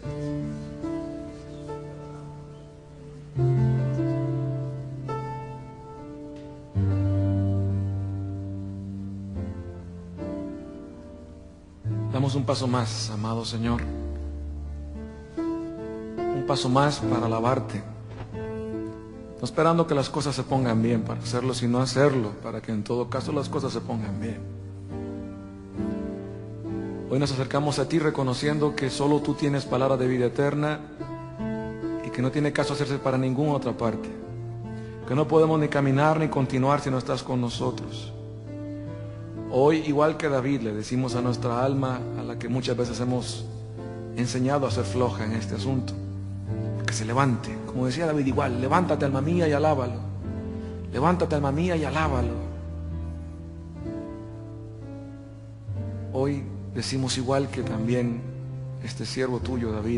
Damos un paso más, amado Señor. Un paso más para alabarte. No esperando que las cosas se pongan bien para hacerlo, sino hacerlo para que en todo caso las cosas se pongan bien. Hoy nos acercamos a ti reconociendo que solo tú tienes palabra de vida eterna y que no tiene caso hacerse para ninguna otra parte. Que no podemos ni caminar ni continuar si no estás con nosotros. Hoy, igual que David, le decimos a nuestra alma, a la que muchas veces hemos enseñado a ser floja en este asunto, que se levante. Como decía David, igual, levántate, alma mía, y alábalo. Levántate, alma mía, y alábalo. Hoy decimos igual que también este siervo tuyo, David,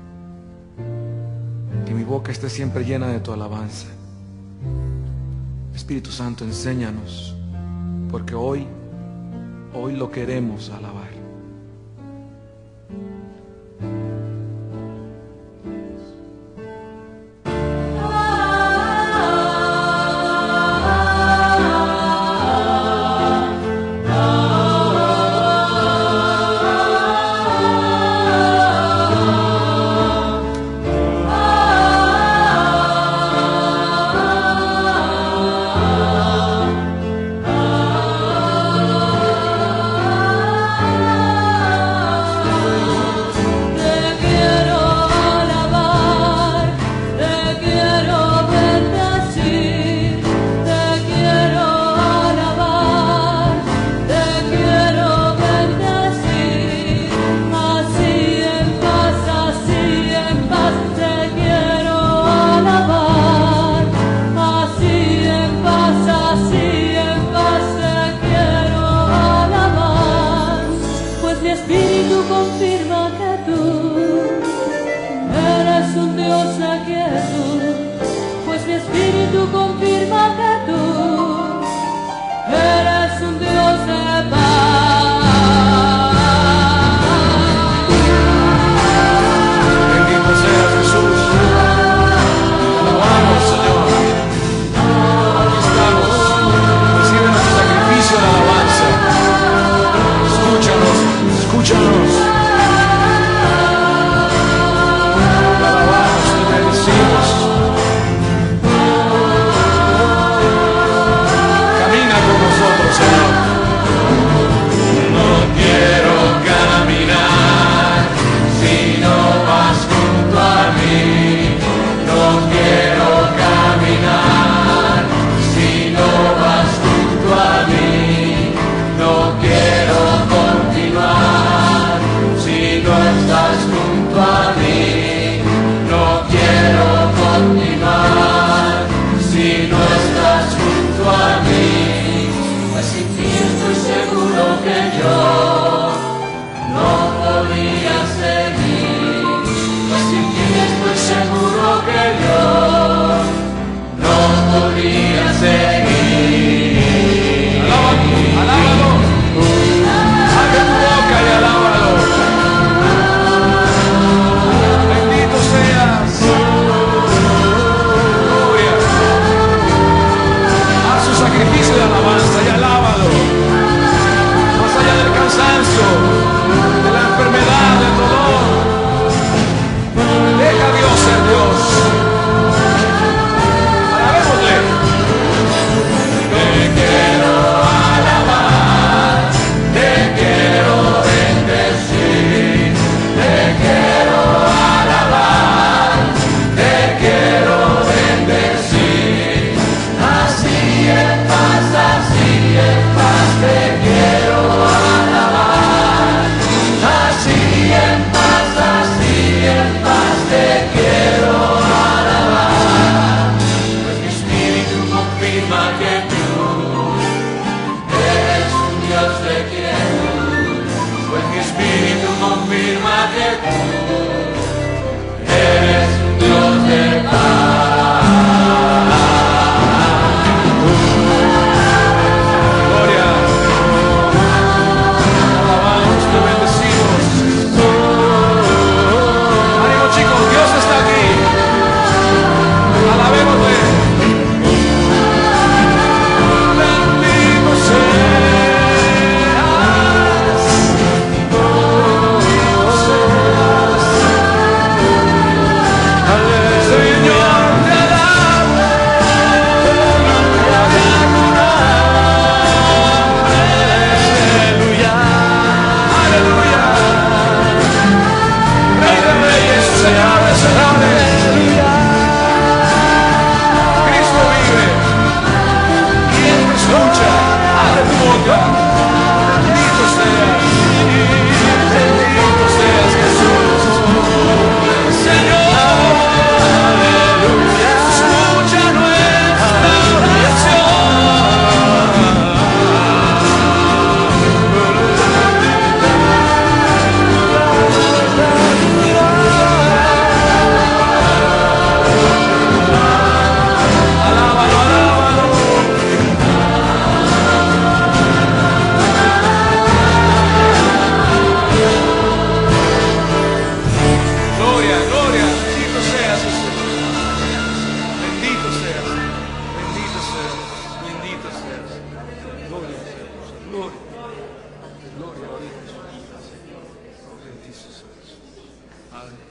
que mi boca esté siempre llena de tu alabanza. Espíritu Santo, enséñanos, porque hoy lo queremos alabar. Padre.